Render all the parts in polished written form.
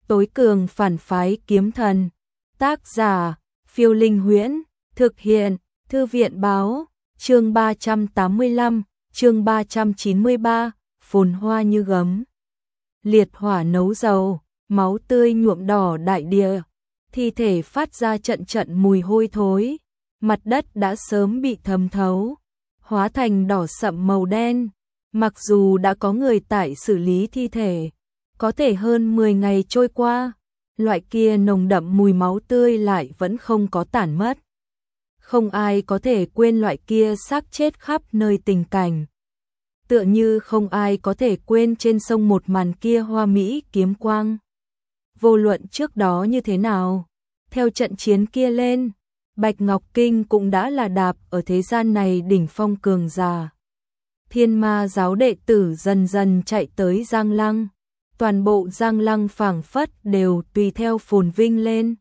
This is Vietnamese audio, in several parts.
tối cường phản phái kiếm thần. Tác giả, Phiêu Linh Huyễn, thực hiện, Thư viện báo, chương 385, chương 393, phồn hoa như gấm. Liệt hỏa nấu dầu, máu tươi nhuộm đỏ đại địa, thi thể phát ra trận trận mùi hôi thối, mặt đất đã sớm bị thấm thấu, hóa thành đỏ sậm màu đen. Mặc dù đã có người tại xử lý thi thể, có thể hơn 10 ngày trôi qua, loại kia nồng đậm mùi máu tươi lại vẫn không có tản mất. Không ai có thể quên loại kia xác chết khắp nơi tình cảnh. Tựa như không ai có thể quên trên sông một màn kia hoa mỹ kiếm quang. Vô luận trước đó như thế nào, theo trận chiến kia lên, Bạch Ngọc Kinh cũng đã là đạp ở thế gian này đỉnh phong cường giả. Thiên Ma giáo đệ tử dần dần chạy tới Giang Lăng, toàn bộ Giang Lăng phảng phất đều tùy theo phồn vinh lên,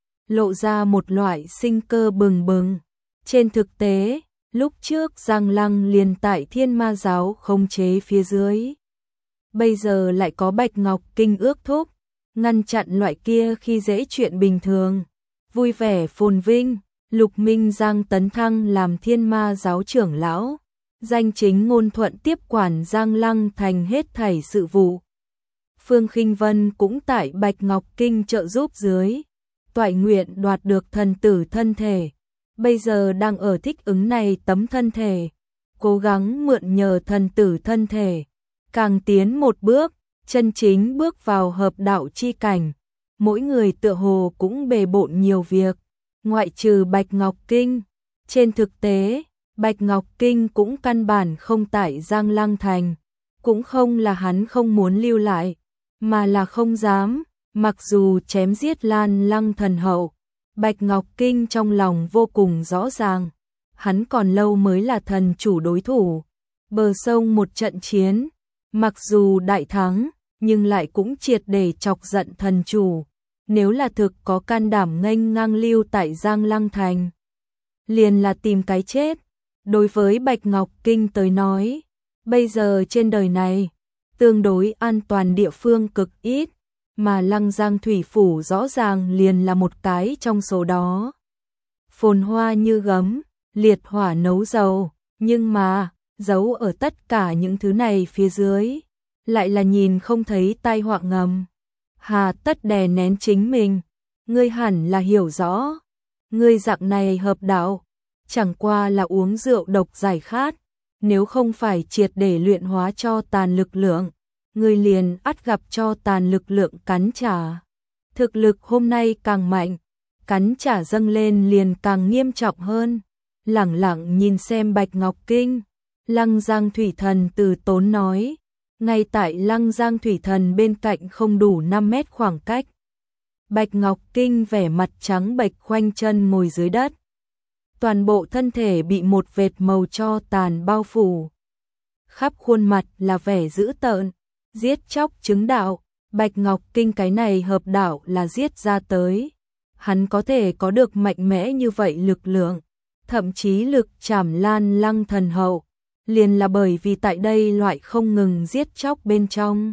lộ ra một loại sinh cơ bừng bừng. Trên thực tế, lúc trước Giang Lăng liền tại Thiên Ma giáo khống chế phía dưới, bây giờ lại có Bạch Ngọc Kinh ước thúc, ngăn chặn loại kia khi dễ chuyện bình thường, vui vẻ phồn vinh. Lục Minh Giang tấn thăng làm Thiên Ma giáo trưởng lão, danh chính ngôn thuận tiếp quản Giang Lăng thành hết thảy sự vụ. Phương Khinh Vân cũng tại Bạch Ngọc Kinh trợ giúp dưới, toại nguyện đoạt được thần tử thân thể, bây giờ đang ở thích ứng này tấm thân thể, cố gắng mượn nhờ thần tử thân thể, càng tiến một bước, chân chính bước vào hợp đạo chi cảnh. Mỗi người tựa hồ cũng bề bộn nhiều việc, ngoại trừ Bạch Ngọc Kinh. Trên thực tế, Bạch Ngọc Kinh cũng căn bản không tại Giang Lăng thành, cũng không là hắn không muốn lưu lại, mà là không dám. Mặc dù chém giết Lan Lăng thần hậu, Bạch Ngọc Kinh trong lòng vô cùng rõ ràng, hắn còn lâu mới là thần chủ đối thủ. Bờ sông một trận chiến, mặc dù đại thắng, nhưng lại cũng triệt để chọc giận thần chủ. Nếu là thực có can đảm nghênh ngang lưu tại Giang Lăng thành, liền là tìm cái chết. Đối với Bạch Ngọc Kinh tới nói, bây giờ trên đời này, tương đối an toàn địa phương cực ít, mà Lăng Giang thủy phủ rõ ràng liền là một cái trong số đó. Phồn hoa như gấm, liệt hỏa nấu dầu, nhưng mà, giấu ở tất cả những thứ này phía dưới, lại là nhìn không thấy tai họa ngầm. Hà tất đè nén chính mình, ngươi hẳn là hiểu rõ, ngươi dạng này hợp đạo, chẳng qua là uống rượu độc giải khát, nếu không phải triệt để luyện hóa cho tàn lực lượng, ngươi liền ắt gặp cho tàn lực lượng cắn trả. Thực lực hôm nay càng mạnh, cắn trả dâng lên liền càng nghiêm trọng hơn. Lẳng lặng nhìn xem Bạch Ngọc Kinh, Lăng Giang thủy thần từ tốn nói, ngay tại Lăng Giang thủy thần bên cạnh không đủ 5 mét khoảng cách. Bạch Ngọc Kinh vẻ mặt trắng bệch khoanh chân ngồi dưới đất. Toàn bộ thân thể bị một vệt màu tro tàn bao phủ. Khắp khuôn mặt là vẻ dữ tợn, giết chóc chứng đạo. Bạch Ngọc Kinh cái này hợp đạo là giết ra tới. Hắn có thể có được mạnh mẽ như vậy lực lượng, thậm chí lực chảm Lan Lăng thần hậu, liền là bởi vì tại đây loại không ngừng giết chóc bên trong,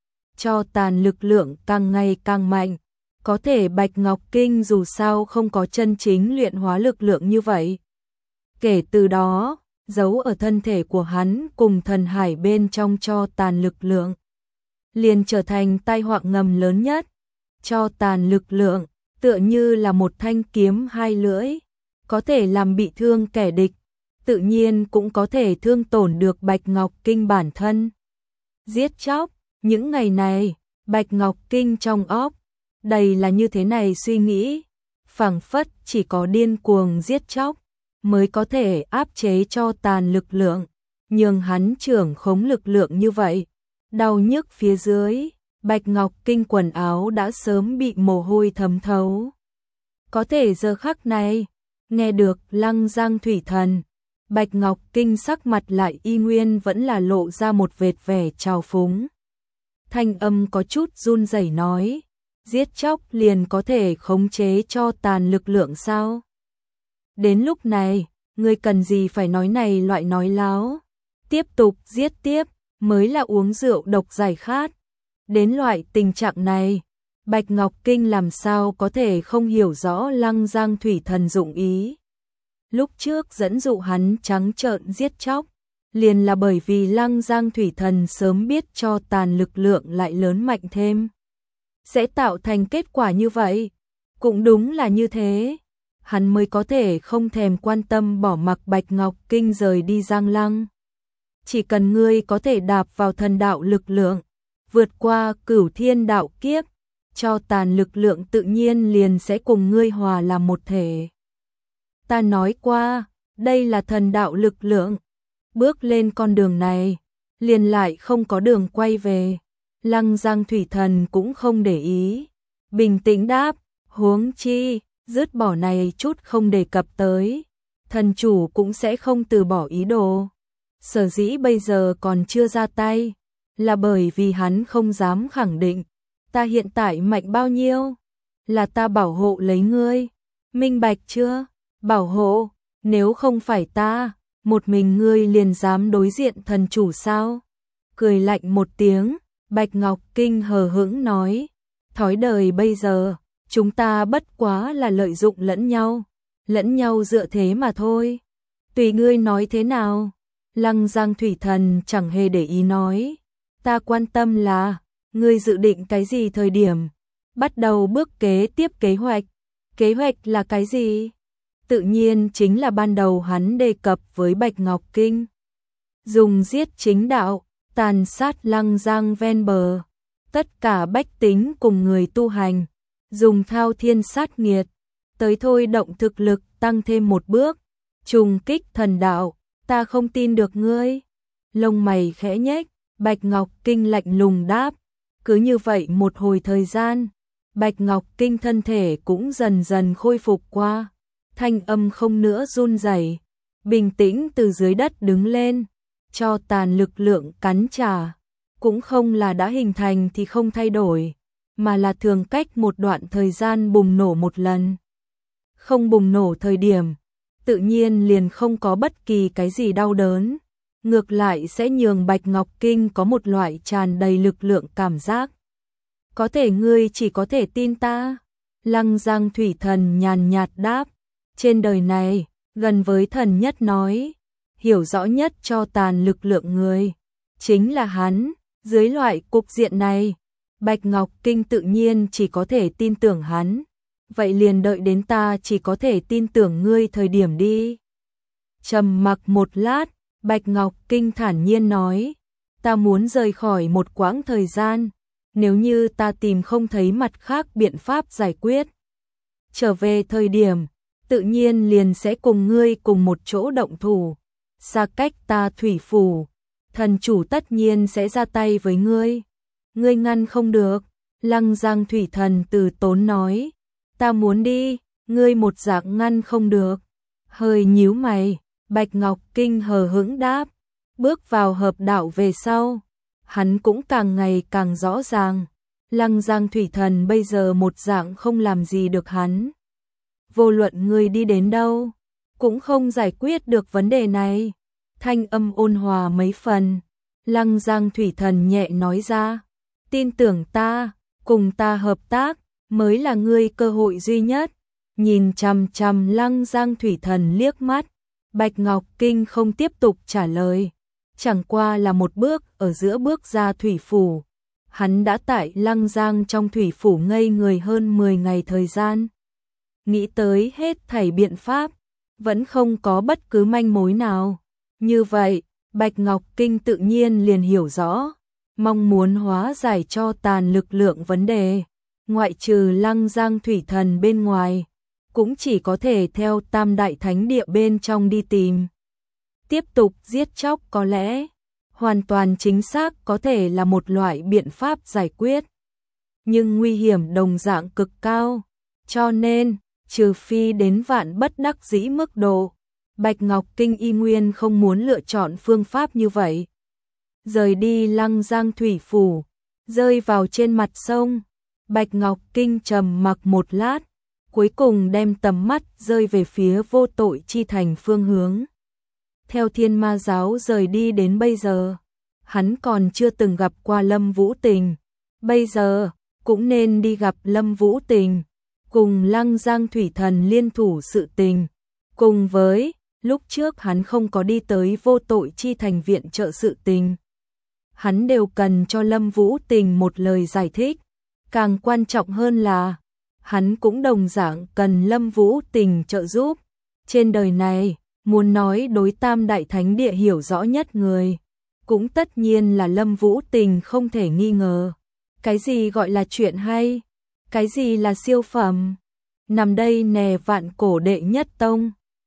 cho tàn lực lượng càng ngày càng mạnh. Có thể Bạch Ngọc Kinh dù sao không có chân chính luyện hóa lực lượng như vậy. Kể từ đó, giấu ở thân thể của hắn cùng thần hải bên trong cho tàn lực lượng, liền trở thành tai họa ngầm lớn nhất. Cho tàn lực lượng, tựa như là một thanh kiếm hai lưỡi, có thể làm bị thương kẻ địch, tự nhiên cũng có thể thương tổn được Bạch Ngọc Kinh bản thân. Giết chóc, những ngày này, Bạch Ngọc Kinh trong óc đầy là như thế này suy nghĩ, phảng phất chỉ có điên cuồng giết chóc mới có thể áp chế cho tàn lực lượng, nhường hắn trưởng khống lực lượng như vậy. Đau nhức phía dưới, Bạch Ngọc Kinh quần áo đã sớm bị mồ hôi thấm thấu. Có thể giờ khắc này, nghe được Lăng Giang thủy thần, Bạch Ngọc Kinh sắc mặt lại y nguyên vẫn là lộ ra một vệt vẻ trào phúng. Thanh âm có chút run rẩy nói, giết chóc liền có thể khống chế cho tàn lực lượng sao? Đến lúc này, ngươi cần gì phải nói này loại nói láo? Tiếp tục giết tiếp, mới là uống rượu độc giải khát. Đến loại tình trạng này, Bạch Ngọc Kinh làm sao có thể không hiểu rõ Lăng Giang Thủy Thần dụng ý. Lúc trước dẫn dụ hắn trắng trợn giết chóc, liền là bởi vì Lăng Giang Thủy Thần sớm biết cho tàn lực lượng lại lớn mạnh thêm, sẽ tạo thành kết quả như vậy. Cũng đúng là như thế, hắn mới có thể không thèm quan tâm bỏ mặc Bạch Ngọc Kinh rời đi Giang Lăng. Chỉ cần ngươi có thể đạp vào thần đạo lực lượng, vượt qua cửu thiên đạo kiếp, cho tàn lực lượng tự nhiên liền sẽ cùng ngươi hòa làm một thể. Ta nói qua, đây là thần đạo lực lượng, bước lên con đường này, liền lại không có đường quay về. Lăng Giang Thủy Thần cũng không để ý, bình tĩnh đáp, huống chi, dứt bỏ này chút không đề cập tới, thần chủ cũng sẽ không từ bỏ ý đồ. Sở dĩ bây giờ còn chưa ra tay, là bởi vì hắn không dám khẳng định, ta hiện tại mạnh bao nhiêu, là ta bảo hộ lấy ngươi, minh bạch chưa? Bảo hộ, nếu không phải ta, một mình ngươi liền dám đối diện thần chủ sao? Cười lạnh một tiếng, Bạch Ngọc Kinh hờ hững nói, thói đời bây giờ, chúng ta bất quá là lợi dụng lẫn nhau dựa thế mà thôi. Tùy ngươi nói thế nào. Lăng Giang Thủy Thần chẳng hề để ý nói, ta quan tâm là, ngươi dự định cái gì thời điểm, bắt đầu bước kế tiếp kế hoạch là cái gì? Tự nhiên chính là ban đầu hắn đề cập với Bạch Ngọc Kinh. Dùng giết chính đạo, tàn sát Lăng Giang ven bờ, tất cả bách tính cùng người tu hành, dùng thao thiên sát nghiệt, tới thôi động thực lực tăng thêm một bước, trùng kích thần đạo, ta không tin được ngươi. Lông mày khẽ nhếch, Bạch Ngọc Kinh lạnh lùng đáp, cứ như vậy một hồi thời gian, Bạch Ngọc Kinh thân thể cũng dần dần khôi phục qua, thanh âm không nữa run rẩy, bình tĩnh từ dưới đất đứng lên, cho tàn lực lượng cắn trả, cũng không là đã hình thành thì không thay đổi, mà là thường cách một đoạn thời gian bùng nổ một lần. Không bùng nổ thời điểm, tự nhiên liền không có bất kỳ cái gì đau đớn, ngược lại sẽ nhường Bạch Ngọc Kinh có một loại tràn đầy lực lượng cảm giác. Có thể ngươi chỉ có thể tin ta. Lăng Giang Thủy Thần nhàn nhạt đáp, trên đời này, gần với thần nhất nói, hiểu rõ nhất cho tàn lực lượng người, chính là hắn. Dưới loại cục diện này, Bạch Ngọc Kinh tự nhiên chỉ có thể tin tưởng hắn. Vậy liền đợi đến ta chỉ có thể tin tưởng ngươi thời điểm đi. Trầm mặc một lát, Bạch Ngọc Kinh thản nhiên nói, ta muốn rời khỏi một quãng thời gian, nếu như ta tìm không thấy mặt khác biện pháp giải quyết. Trở về thời điểm, tự nhiên liền sẽ cùng ngươi cùng một chỗ động thủ, xa cách ta thủy phủ, thần chủ tất nhiên sẽ ra tay với ngươi. Ngươi ngăn không được. Lăng Giang Thủy Thần từ tốn nói, ta muốn đi, ngươi một dạng ngăn không được. Hơi nhíu mày, Bạch Ngọc Kinh hờ hững đáp, bước vào hợp đạo về sau, hắn cũng càng ngày càng rõ ràng, Lăng Giang Thủy Thần bây giờ một dạng không làm gì được hắn. Vô luận ngươi đi đến đâu, cũng không giải quyết được vấn đề này. Thanh âm ôn hòa mấy phần, Lăng Giang Thủy Thần nhẹ nói ra, tin tưởng ta, cùng ta hợp tác, mới là ngươi cơ hội duy nhất. Nhìn chằm chằm Lăng Giang Thủy Thần liếc mắt, Bạch Ngọc Kinh không tiếp tục trả lời, chẳng qua là một bước ở giữa bước ra thủy phủ. Hắn đã tại Lăng Giang trong thủy phủ ngây người hơn 10 ngày thời gian. Nghĩ tới hết thảy biện pháp, vẫn không có bất cứ manh mối nào. Như vậy, Bạch Ngọc Kinh tự nhiên liền hiểu rõ, mong muốn hóa giải cho tàn lực lượng vấn đề, ngoại trừ Lăng Giang Thủy Thần bên ngoài, cũng chỉ có thể theo Tam Đại Thánh Địa bên trong đi tìm. Tiếp tục giết chóc có lẽ, hoàn toàn chính xác có thể là một loại biện pháp giải quyết, nhưng nguy hiểm đồng dạng cực cao, cho nên, trừ phi đến vạn bất đắc dĩ mức độ, Bạch Ngọc Kinh y nguyên không muốn lựa chọn phương pháp như vậy. Rời đi Lăng Giang thủy phủ, rơi vào trên mặt sông, Bạch Ngọc Kinh trầm mặc một lát, cuối cùng đem tầm mắt rơi về phía Vô Tội Chi Thành phương hướng. Theo Thiên Ma giáo rời đi đến bây giờ, hắn còn chưa từng gặp qua Lâm Vũ Tình. Bây giờ, cũng nên đi gặp Lâm Vũ Tình, cùng Lăng Giang Thủy Thần liên thủ sự tình, cùng với lúc trước hắn không có đi tới Vô Tội Chi Thành viện trợ sự tình. Hắn đều cần cho Lâm Vũ Tình một lời giải thích, càng quan trọng hơn là hắn cũng đồng dạng cần Lâm Vũ Tình trợ giúp. Trên đời này, muốn nói đối Tam Đại Thánh Địa hiểu rõ nhất người, cũng tất nhiên là Lâm Vũ Tình không thể nghi ngờ. Cái gì gọi là chuyện hay? Cái gì là siêu phẩm? Nằm đây nè vạn cổ đệ nhất tông.